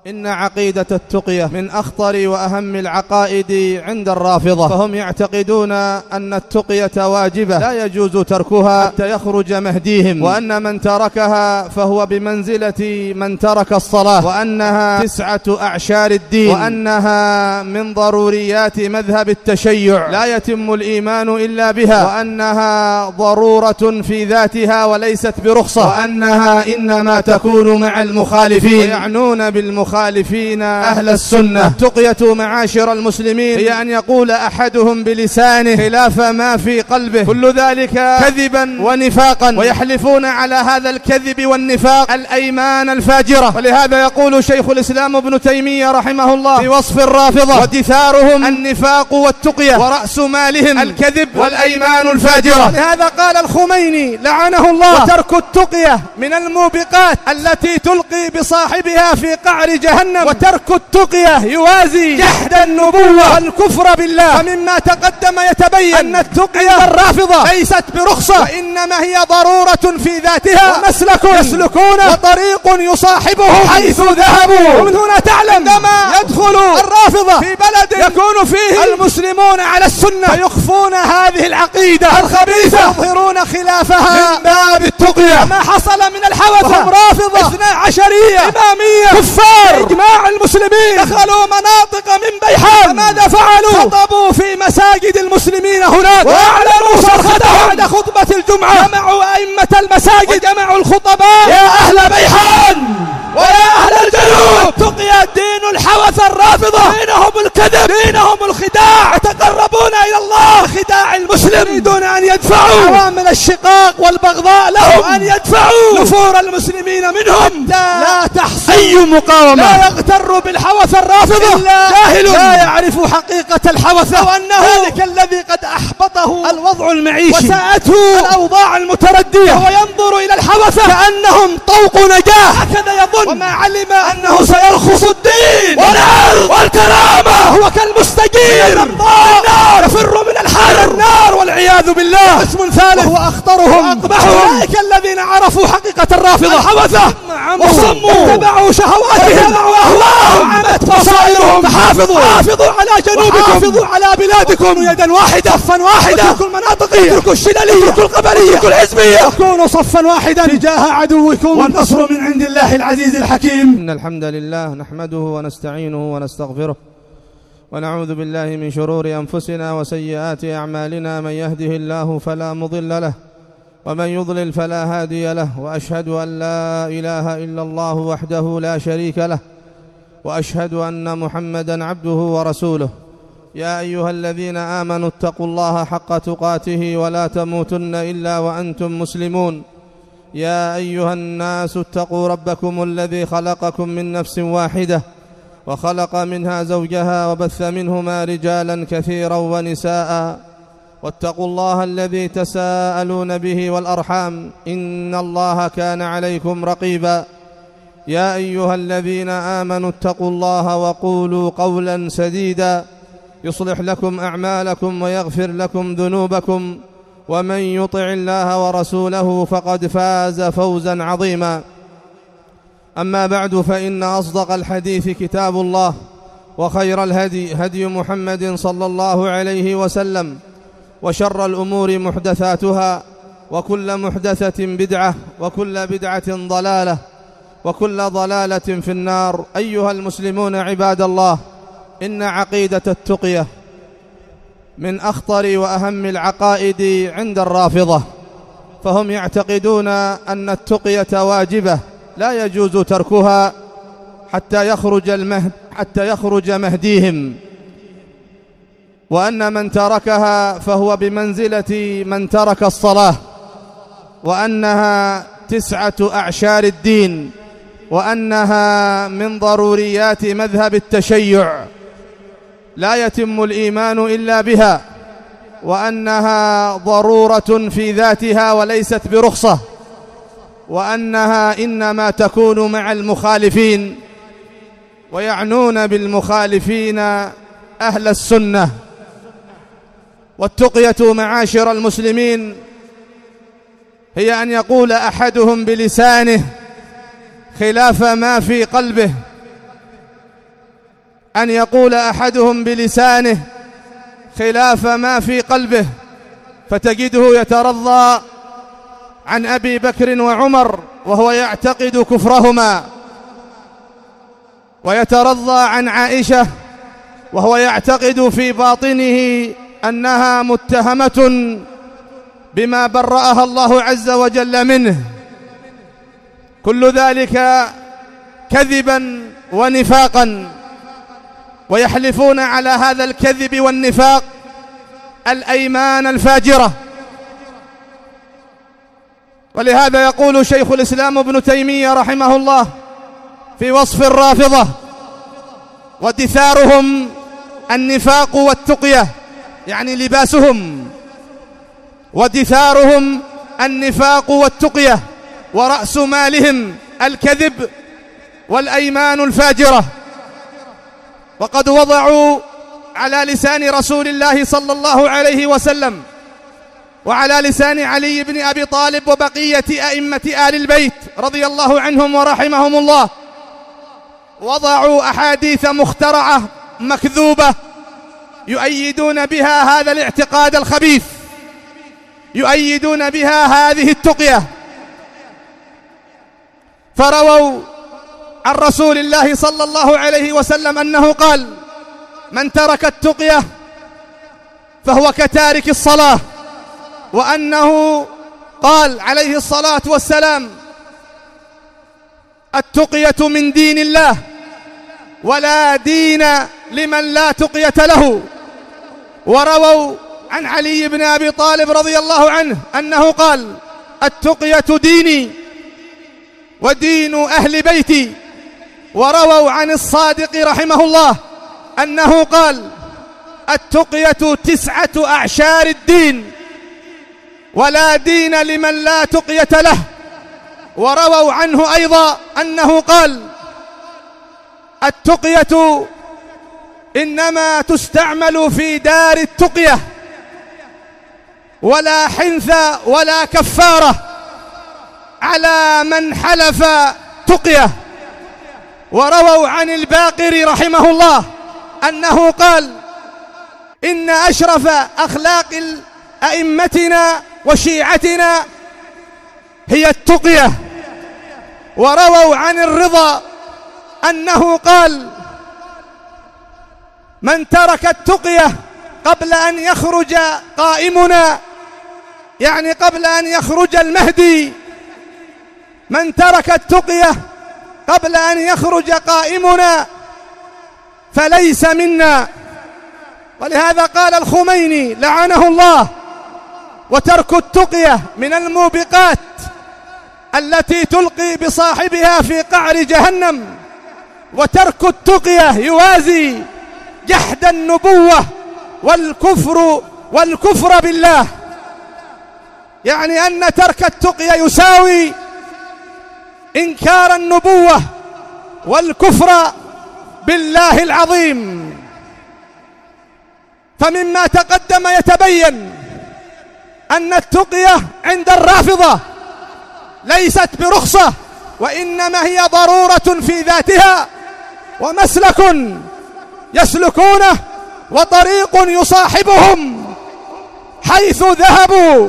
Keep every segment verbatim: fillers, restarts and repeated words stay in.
إن عقيدة التقية من أخطر وأهم العقائد عند الرافضة، فهم يعتقدون أن التقية واجبة لا يجوز تركها حتى يخرج مهديهم، وأن من تركها فهو بمنزلة من ترك الصلاة، وأنها تسعة أعشار الدين، وأنها من ضروريات مذهب التشيع لا يتم الإيمان إلا بها، وأنها ضرورة في ذاتها وليست برخصة، وأنها إنما تكون مع المخالفين، ويعنون بالمخالفين مخالفين أهل السنة. التقية معاشر المسلمين هي أن يقول أحدهم بلسانه خلاف ما في قلبه، كل ذلك كذبا ونفاقا، ويحلفون على هذا الكذب والنفاق الأيمان الفاجرة. ولهذا يقول شيخ الإسلام ابن تيمية رحمه الله في وصف الرافضة: ودثارهم النفاق والتقية، ورأس مالهم الكذب والأيمان الفاجرة. ولهذا قال الخميني لعنه الله: وترك التقية من الموبقات التي تلقي بصاحبها في قعر جهنم، وترك التقية يوازي جحد النبوة والكفر بالله. ومما تقدم يتبين أن التقية الرافضة ليست برخصة، وإنما هي ضرورة في ذاتها، ومسلك يسلكون، وطريق يصاحبهم حيث ذهبوا. ومن هنا تعلم عندما يدخل الرافضة في بلد يكون فيه المسلمون على السنة فيخفون هذه العقيدة الخبيثة، يظهرون خلافها من باب التقية. ما حصل من الحوثة هم رافضة اثنا عشرية إمامية كفار، إجماع المسلمين دخلوا مناطق من بيحان، فماذا فعلوا؟ خطبوا في مساجد المسلمين هناك، وأعلنوا صرختهم بعد خطبة الجمعة، جمعوا أئمة المساجد وجمعوا الخطباء: يا أهل بيحان ويا أهل الجنوب، تقيا دين الحوث الرافضة، دينهم الكذب، دينهم الخداع، يتقربون إلى الله بخداع المسلم، يريدون أن يدفعوا عوامل الشقاق والبغضاء لهم، أن يدفعوا نفور المسلمين منهم. لا تحصل أي مقاومة، لا يغتر بالحوث الرافضة إلا جاهل لا يعرف حقيقة الحوث، وأنه ذلك الذي قد أحبطه الوضع المعيشي وساءته الأوضاع المتردية، وينظر إلى الحوث كأنهم طوق نجاة، هكذا يظن، وما علم أنه سيرخص الدين والعرض والكرامة، هو كالمستجير النار، يفر من الحال النار والعياذ بالله. اسم ثالث وهو أخطرهم وأقبحهم، أولئك الذين عرفوا حقيقة الرافضة الحوثة وصموا اتبعوا شهواتهم اتبعوا أهواءهم وعمت بصائرهم. فحافظوا حافظوا على جنوبكم، حافظوا على بلادكم يدا واحدة، صفا واحدا، اتركوا المناطقية، اتركوا الشلالية، اتركوا القبلية، اتركوا الحزبية، وكونوا صفا واحدا تجاه عدوكم، والنصر من عند الله العزيز الحكيم. إن الحمد لله نحمده ونستعينه ونستغفره، ونعوذ بالله من شرور أنفسنا وسيئات أعمالنا، من يهده الله فلا مضل له، ومن يضلل فلا هادي له، وأشهد أن لا إله إلا الله وحده لا شريك له، وأشهد أن محمدا عبده ورسوله. يا أيها الذين آمنوا اتقوا الله حق تقاته ولا تموتن إلا وأنتم مسلمون. يا أيها الناس اتقوا ربكم الذي خلقكم من نفس واحدة، وخلق منها زوجها، وبث منهما رجالا كثيرا ونساء، واتقوا الله الذي تساءلون به والأرحام، إن الله كان عليكم رقيبا. يا أيها الذين آمنوا اتقوا الله وقولوا قولا سديدا يصلح لكم أعمالكم ويغفر لكم ذنوبكم، ومن يطع الله ورسوله فقد فاز فوزا عظيما. أما بعد، فإن أصدق الحديث كتاب الله، وخير الهدي هدي محمد صلى الله عليه وسلم، وشر الأمور محدثاتها، وكل محدثة بدعة، وكل بدعة ضلالة، وكل ضلالة في النار. أيها المسلمون عباد الله، إن عقيدة التقية من أخطر وأهم العقائد عند الرافضة، فهم يعتقدون أن التقية واجبة لا يجوز تركها حتى يخرج المهد حتى يخرج مهديهم، وأن من تركها فهو بمنزلة من ترك الصلاة، وأنها تسعة أعشار الدين، وأنها من ضروريات مذهب التشيع لا يتم الإيمان إلا بها، وأنها ضرورة في ذاتها وليست برخصة، وأنها إنما تكون مع المخالفين، ويعنون بالمخالفين أهل السنة. والتقية معاشر المسلمين هي أن يقول أحدهم بلسانه خلاف ما في قلبه، أن يقول أحدهم بلسانه خلاف ما في قلبه، فتجده يترضى عن أبي بكر وعمر وهو يعتقد كفرهما، ويترضى عن عائشة وهو يعتقد في باطنه أنها متهمة بما برأها الله عز وجل منه. كل ذلك كذبا ونفاقا، ويحلفون على هذا الكذب والنفاق الأيمان الفاجرة. ولهذا يقول شيخ الإسلام ابن تيمية رحمه الله في وصف الرافضة: ودثارهم النفاق والتقية، يعني لباسهم، ودثارهم النفاق والتقية، ورأس مالهم الكذب والأيمان الفاجرة. وقد وضعوا على لسان رسول الله صلى الله عليه وسلم وعلى لسان علي بن أبي طالب وبقية أئمة آل البيت رضي الله عنهم ورحمهم الله، وضعوا أحاديث مخترعة مكذوبة يؤيدون بها هذا الاعتقاد الخبيث، يؤيدون بها هذه التقية. فرووا عن رسول الله صلى الله عليه وسلم أنه قال: من ترك التقية فهو كتارك الصلاة، وأنه قال عليه الصلاة والسلام: التقية من دين الله، ولا دين لمن لا تقية له. ورووا عن علي بن أبي طالب رضي الله عنه أنه قال: التقية ديني ودين أهل بيتي. ورووا عن الصادق رحمه الله أنه قال: التقية تسعة أعشار الدين، ولا دين لمن لا تقية له. ورووا عنه أيضا أنه قال: التقية إنما تستعمل في دار التقية، ولا حنث ولا كفارة على من حلف تقية. ورووا عن الباقر رحمه الله أنه قال: إن أشرف أخلاق أئمتنا وشيعتنا هي التقية. ورووا عن الرضا أنه قال: من ترك التقية قبل أن يخرج قائمنا، يعني قبل أن يخرج المهدي، من ترك التقية قبل أن يخرج قائمنا فليس منا. ولهذا قال الخميني لعنه الله: وترك التقية من الموبقات التي تلقي بصاحبها في قعر جهنم، وترك التقية يوازي جحد النبوة والكفر والكفر بالله، يعني أن ترك التقية يساوي إنكار النبوة والكفر بالله العظيم. فمما تقدم يتبين أن التقية عند الرافضة ليست برخصة، وإنما هي ضرورة في ذاتها، ومسلك يسلكونه، وطريق يصاحبهم حيث ذهبوا.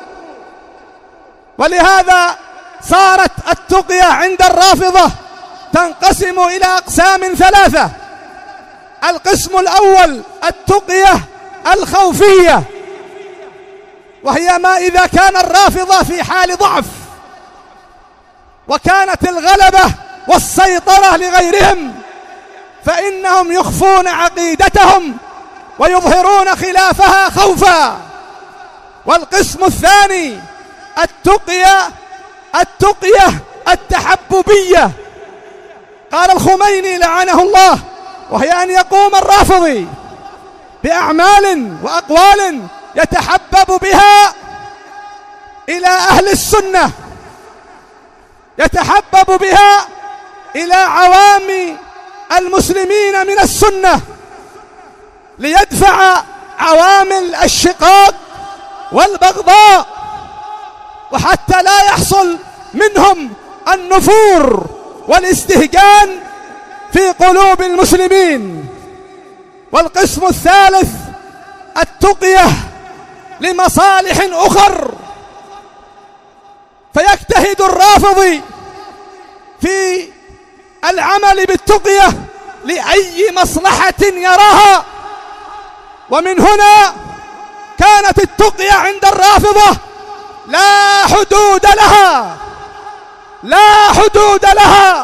ولهذا صارت التقية عند الرافضة تنقسم إلى أقسام ثلاثة. القسم الأول التقية الخوفية، وهي ما إذا كان الرافضة في حال ضعف وكانت الغلبة والسيطرة لغيرهم، فإنهم يخفون عقيدتهم ويظهرون خلافها خوفا. والقسم الثاني التقية التقية التحببية. قال الخميني لعنه الله: وهي أن يقوم الرافضي بأعمال وأقوال يتحبب بها إلى أهل السنة، يتحبب بها إلى عوام المسلمين من السنة، ليدفع عوامل الشقاق والبغضاء، وحتى لا يحصل منهم النفور والاستهجان في قلوب المسلمين. والقسم الثالث التقية لمصالح أخر، فيجتهد الرافضي في العمل بالتقية لأي مصلحة يراها. ومن هنا كانت التقية عند الرافضة لا حدود لها، لا حدود لها.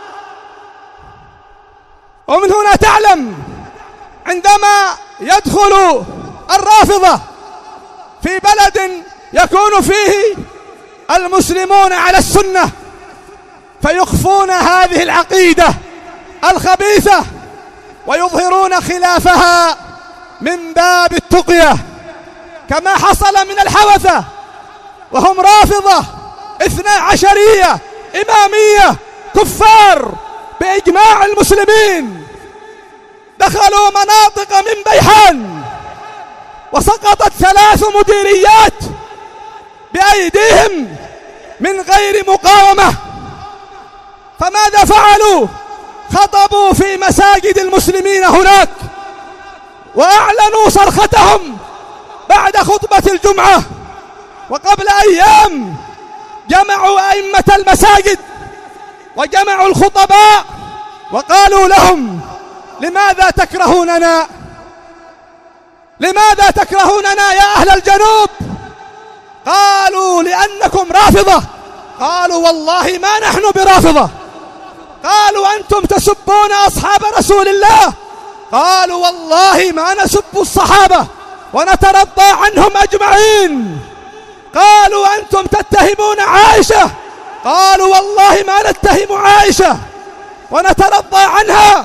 ومن هنا تعلم عندما يدخل الرافضة في بلد يكون فيه المسلمون على السنة فيخفون هذه العقيدة الخبيثة ويظهرون خلافها من باب التقية، كما حصل من الحوثة وهم رافضة اثنا عشرية إمامية كفار بإجماع المسلمين، دخلوا مناطق من بيحان وسقطت ثلاث مديريات بأيديهم من غير مقاومة. فماذا فعلوا؟ خطبوا في مساجد المسلمين هناك وأعلنوا صرختهم بعد خطبة الجمعة، وقبل أيام جمعوا أئمة المساجد وجمعوا الخطباء وقالوا لهم: لماذا تكرهوننا؟ لماذا تكرهوننا يا أهل الجنوب؟ قالوا: لأنكم رافضة. قالوا: والله ما نحن برافضة. قالوا: أنتم تسبون أصحاب رسول الله. قالوا: والله ما نسب الصحابة ونترضى عنهم أجمعين. قالوا: أنتم تتهمون عائشة. قالوا: والله ما نتهم عائشة ونترضى عنها.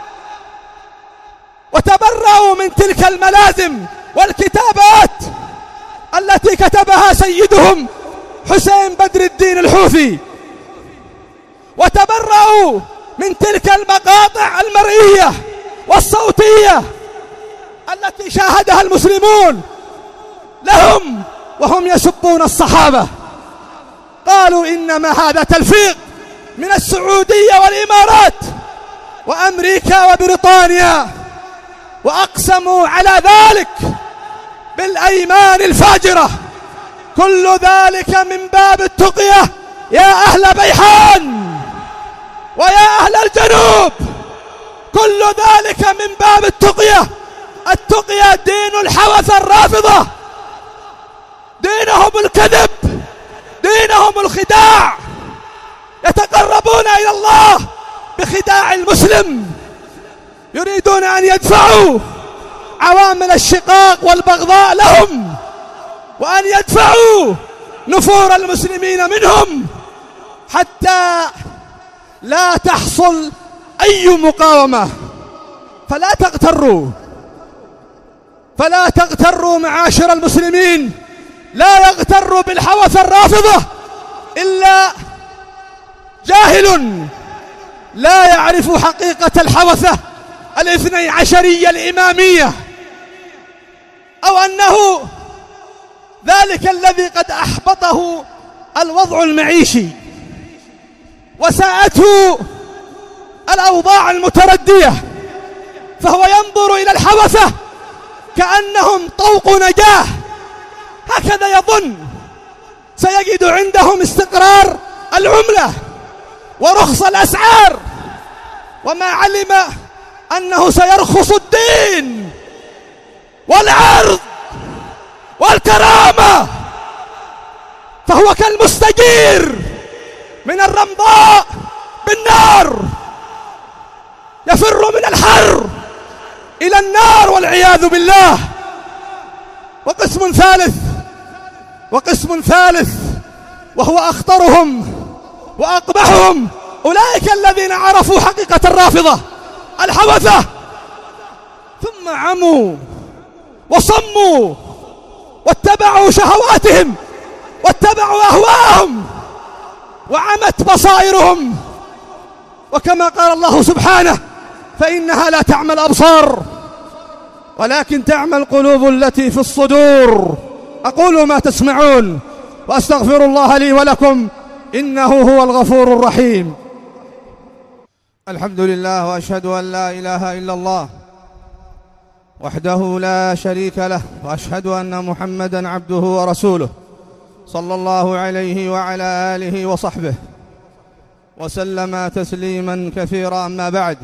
وتبرأوا من تلك الملازم والكتابات التي كتبها سيدهم حسين بدر الدين الحوثي، وتبرأوا من تلك المقاطع المرئية والصوتية التي شاهدها المسلمون لهم وهم يسبون الصحابة. قالوا: إنما هذا تلفيق من السعودية والإمارات وأمريكا وبريطانيا، وأقسموا على ذلك بالأيمان الفاجرة. كل ذلك من باب التقية يا أهل بيحان ويا أهل الجنوب، كل ذلك من باب التقية. التقية دين الحوث الرافضة، دينهم الكذب، دينهم الخداع، يتقربون إلى الله بخداع المسلم، يريدون أن يدفعوا عوامل الشقاق والبغضاء لهم، وأن يدفعوا نفور المسلمين منهم حتى لا تحصل أي مقاومة. فلا تغتروا، فلا تغتروا معاشر المسلمين، لا يغتر بالحوث الرافضة إلا جاهل لا يعرف حقيقة الحوثة الاثني عشرية الإمامية، أو أنه ذلك الذي قد أحبطه الوضع المعيشي وساءته الأوضاع المتردية، فهو ينظر إلى الحوثة كأنهم طوق نجاة، هكذا يظن سيجد عندهم استقرار العملة ورخص الأسعار، وما علم أنه سيرخص الدين والعرض والكرامة، فهو كالمستجير من الرمضاء بالنار، يفر من الحر إلى النار والعياذ بالله. وقسم ثالث وقسم ثالث وهو أخطرهم وأقبحهم، أولئك الذين عرفوا حقيقة الرافضة الحوثة ثم عموا وصموا واتبعوا شهواتهم واتبعوا أهواءهم وعمت بصائرهم. وكما قال الله سبحانه: فإنها لا تعمى الأبصار ولكن تعمى القلوب التي في الصدور. أقول ما تسمعون وأستغفر الله لي ولكم إنه هو الغفور الرحيم. الحمد لله، وأشهد أن لا إله إلا الله وحده لا شريك له، وأشهد أن محمدًا عبده ورسوله صلى الله عليه وعلى آله وصحبه وسلم تسليمًا كثيرًا. أما بعد،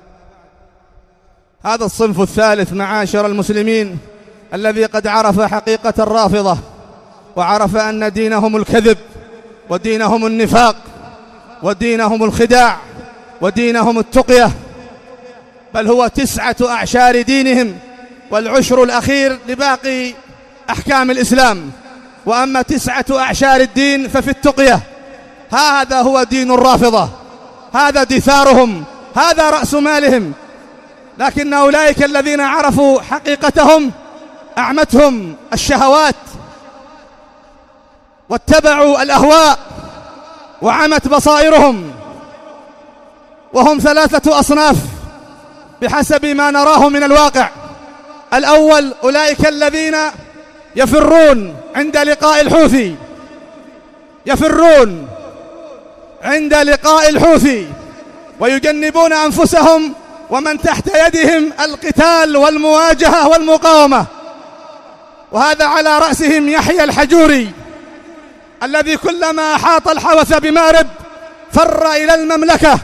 هذا الصنف الثالث معاشر المسلمين الذي قد عرف حقيقة الرافضة، وعرف أن دينهم الكذب، ودينهم النفاق، ودينهم الخداع، ودينهم التقية، بل هو تسعة أعشار دينهم، والعشر الأخير لباقي أحكام الإسلام. وأما تسعة أعشار الدين ففي التقية. هذا هو دين الرافضة، هذا دثارهم، هذا رأس مالهم. لكن أولئك الذين عرفوا حقيقتهم أعمتهم الشهوات، واتبعوا الأهواء، وعمت بصائرهم. وهم ثلاثة أصناف بحسب ما نراه من الواقع. الأول أولئك الذين يفرون عند لقاء الحوثي، يفرون عند لقاء الحوثي ويجنبون أنفسهم ومن تحت يدهم القتال والمواجهة والمقاومة. وهذا على رأسهم يحيى الحجوري، الذي كلما أحاط الحوث بمارب فر إلى المملكة،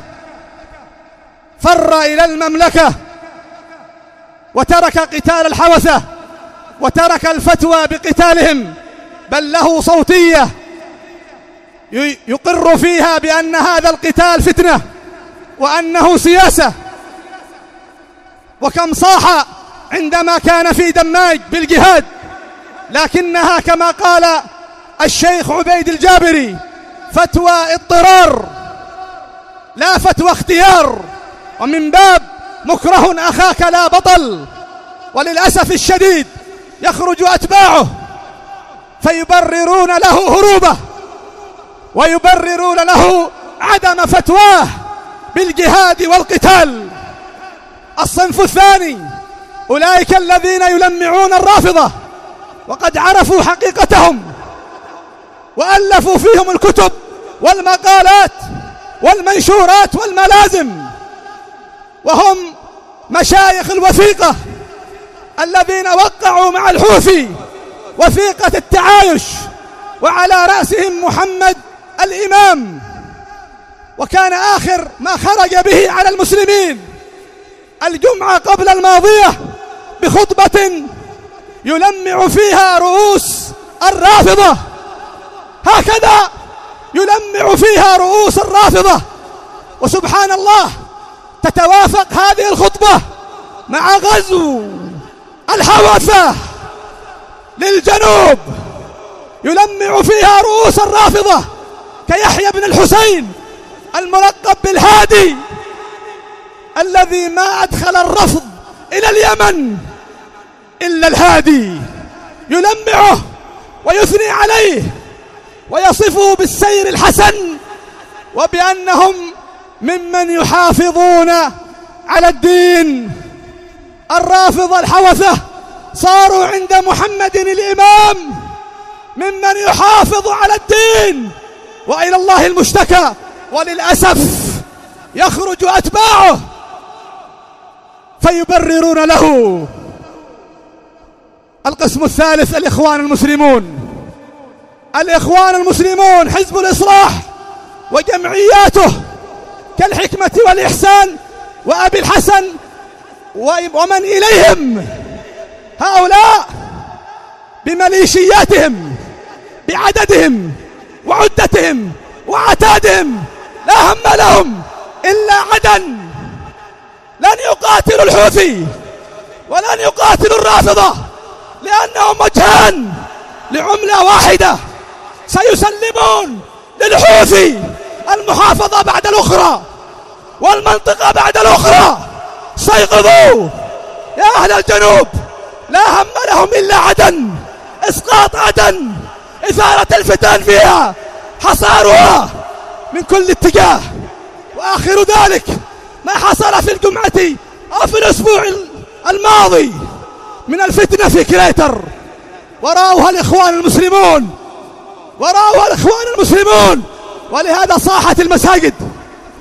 فر إلى المملكة وترك قتال الحوثة، وترك الفتوى بقتالهم، بل له صوتية يقر فيها بأن هذا القتال فتنة وأنه سياسة. وكم صاح عندما كان في دماج بالجهاد، لكنها كما قال الشيخ عبيد الجابري فتوى اضطرار لا فتوى اختيار، ومن باب مكره أخاك لا بطل. وللأسف الشديد يخرج أتباعه فيبررون له هروبه، ويبررون له عدم فتواه بالجهاد والقتال. الصنف الثاني أولئك الذين يلمعون الرافضة وقد عرفوا حقيقتهم، وألفوا فيهم الكتب والمقالات والمنشورات والملازم، وهم مشايخ الوثيقة الذين وقعوا مع الحوثي وثيقة التعايش، وعلى رأسهم محمد الإمام. وكان آخر ما خرج به على المسلمين الجمعة قبل الماضية بخطبة يلمع فيها رؤوس الرافضة، هكذا يلمع فيها رؤوس الرافضة. وسبحان الله تتوافق هذه الخطبة مع غزو الحوثة للجنوب، يلمع فيها رؤوس الرافضة كيحيى بن الحسين الملقب بالهادي، الذي ما أدخل الرفض إلى اليمن إلا الهادي، يلمعه ويثني عليه ويصفه بالسير الحسن، وبأنهم ممن يحافظون على الدين. الرافضة الحوثة صاروا عند محمد الإمام ممن يحافظ على الدين، وإلى الله المشتكى. وللأسف يخرج أتباعه فيبررون له. القسم الثالث الإخوان المسلمون، الإخوان المسلمون حزب الإصلاح وجمعياته كالحكمة والإحسان وأبي الحسن ومن إليهم، هؤلاء بميليشياتهم بعددهم وعدتهم وعتادهم لا هم لهم إلا عدن. لن يقاتلوا الحوثي ولن يقاتلوا الرافضة، لأنهم وجهان لعملة واحدة، سيسلمون للحوثي المحافظة بعد الأخرى والمنطقة بعد الأخرى. استيقظوا يا أهل الجنوب، لا هم لهم إلا عدن، إسقاط عدن، إثارة الفتن فيها، حصارها من كل اتجاه. وآخر ذلك ما حصل في الجمعة أو في الأسبوع الماضي من الفتنة في كريتر، وراءها الإخوان المسلمون، وراءها الإخوان المسلمون. ولهذا صاحت المساجد،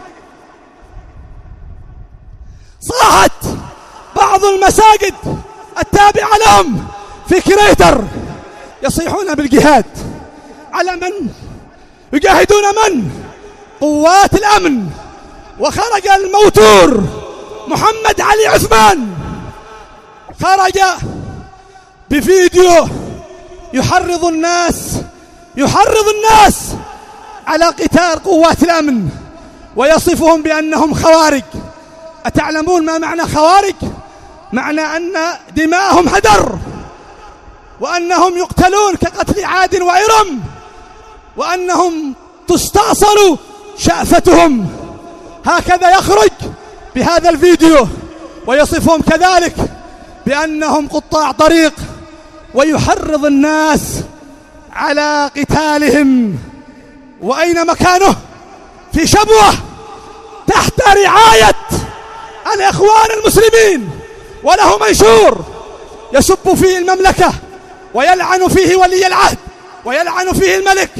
صاحت بعض المساجد التابعة لهم في كريتر يصيحون بالجهاد على من؟ يجاهدون من؟ قوات الأمن. وخرج الموتور محمد علي عثمان، خرج بفيديو يحرض الناس يحرض الناس على قتال قوات الأمن ويصفهم بأنهم خوارج. أتعلمون ما معنى خوارج؟ معنى أن دماءهم هدر، وأنهم يقتلون كقتل عاد وإرم، وأنهم تستأصل شأفتهم. هكذا يخرج بهذا الفيديو ويصفهم كذلك بأنهم قطاع طريق، ويحرض الناس على قتالهم. وأين مكانه؟ في شبوة تحت رعاية الإخوان المسلمين، وله منشور يسب فيه المملكة ويلعن فيه ولي العهد ويلعن فيه الملك،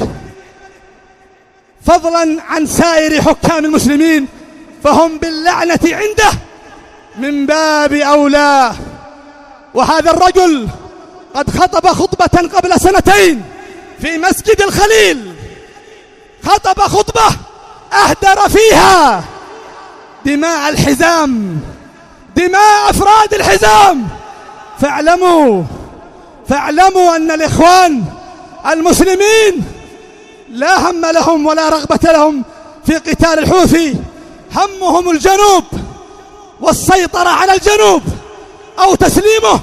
فضلا عن سائر حكام المسلمين، فهم باللعنة عنده من باب أولى. وهذا الرجل قد خطب خطبة قبل سنتين في مسجد الخليل، خطب خطبة أهدر فيها دماء الحزام، دماء أفراد الحزام. فاعلموا فاعلموا أن الإخوان المسلمين لا هم لهم ولا رغبة لهم في قتال الحوثي، همهم الجنوب والسيطرة على الجنوب أو تسليمه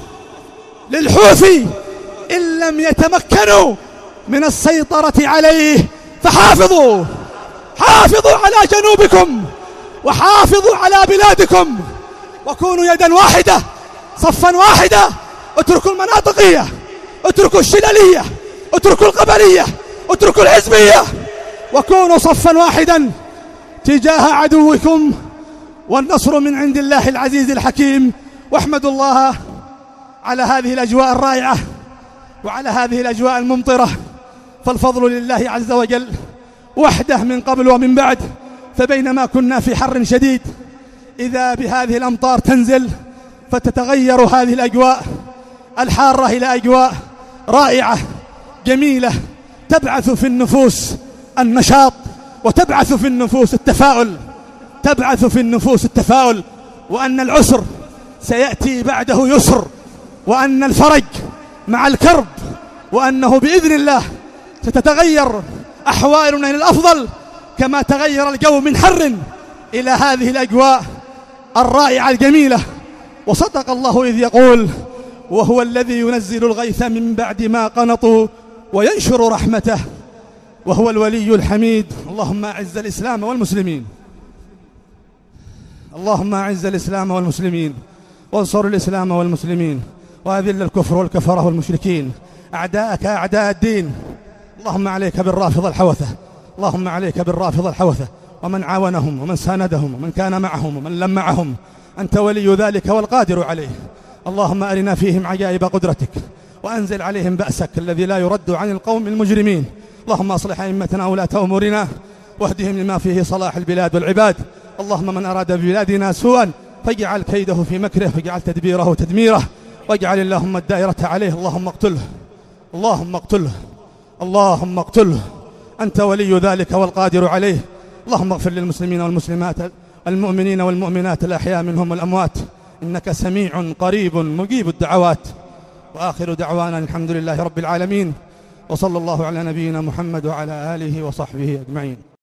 للحوثي إن لم يتمكنوا من السيطرة عليه. فحافظوا حافظوا على جنوبكم وحافظوا على بلادكم، وكونوا يدا واحدة صفا واحدة. اتركوا المناطقية، اتركوا الشلالية، اتركوا القبلية، اتركوا الحزبية، وكونوا صفا واحدا تجاه عدوكم، والنصر من عند الله العزيز الحكيم. واحمدوا الله على هذه الأجواء الرائعة وعلى هذه الأجواء الممطرة، فالفضل لله عز وجل وحده من قبل ومن بعد. فبينما كنا في حر شديد إذا بهذه الأمطار تنزل فتتغير هذه الأجواء الحارة إلى أجواء رائعة جميلة تبعث في النفوس النشاط وتبعث في النفوس التفاؤل تبعث في النفوس التفاؤل وأن العسر سيأتي بعده يسر، وأن الفرج مع الكرب، وأنه بإذن الله ستتغير أحوالنا إلى الأفضل كما تغير الجو من حر إلى هذه الأجواء الرائعة الجميلة. وصدق الله إذ يقول: وهو الذي ينزل الغيث من بعد ما قنطوا وينشر رحمته وهو الولي الحميد. اللهم أعز الإسلام والمسلمين، اللهم أعز الإسلام والمسلمين، وانصر الإسلام والمسلمين، وأذل الكفر والكفرة والمشركين أعداءك أعداء الدين. اللهم عليك بالرافضة الحوثة، اللهم عليك بالرافضة الحوثة ومن عاونهم ومن ساندهم ومن كان معهم ومن لم معهم، أنت ولي ذلك والقادر عليه. اللهم أرنا فيهم عجائب قدرتك وأنزل عليهم بأسك الذي لا يرد عن القوم المجرمين. اللهم أصلح أئمتنا وولاة أمورنا واهدهم لما فيه صلاح البلاد والعباد. اللهم من أراد ببلادنا سوءا فاجعل كيده في مكره واجعل تدبيره تدميره واجعل اللهم الدائرة عليه. اللهم اقتله اللهم اقتله اللهم اقتله أنت ولي ذلك والقادر عليه. اللهم اغفر للمسلمين والمسلمات المؤمنين والمؤمنات الأحياء منهم والأموات إنك سميع قريب مجيب الدعوات. وآخر دعوانا الحمد لله رب العالمين، وصلى الله على نبينا محمد وعلى آله وصحبه أجمعين.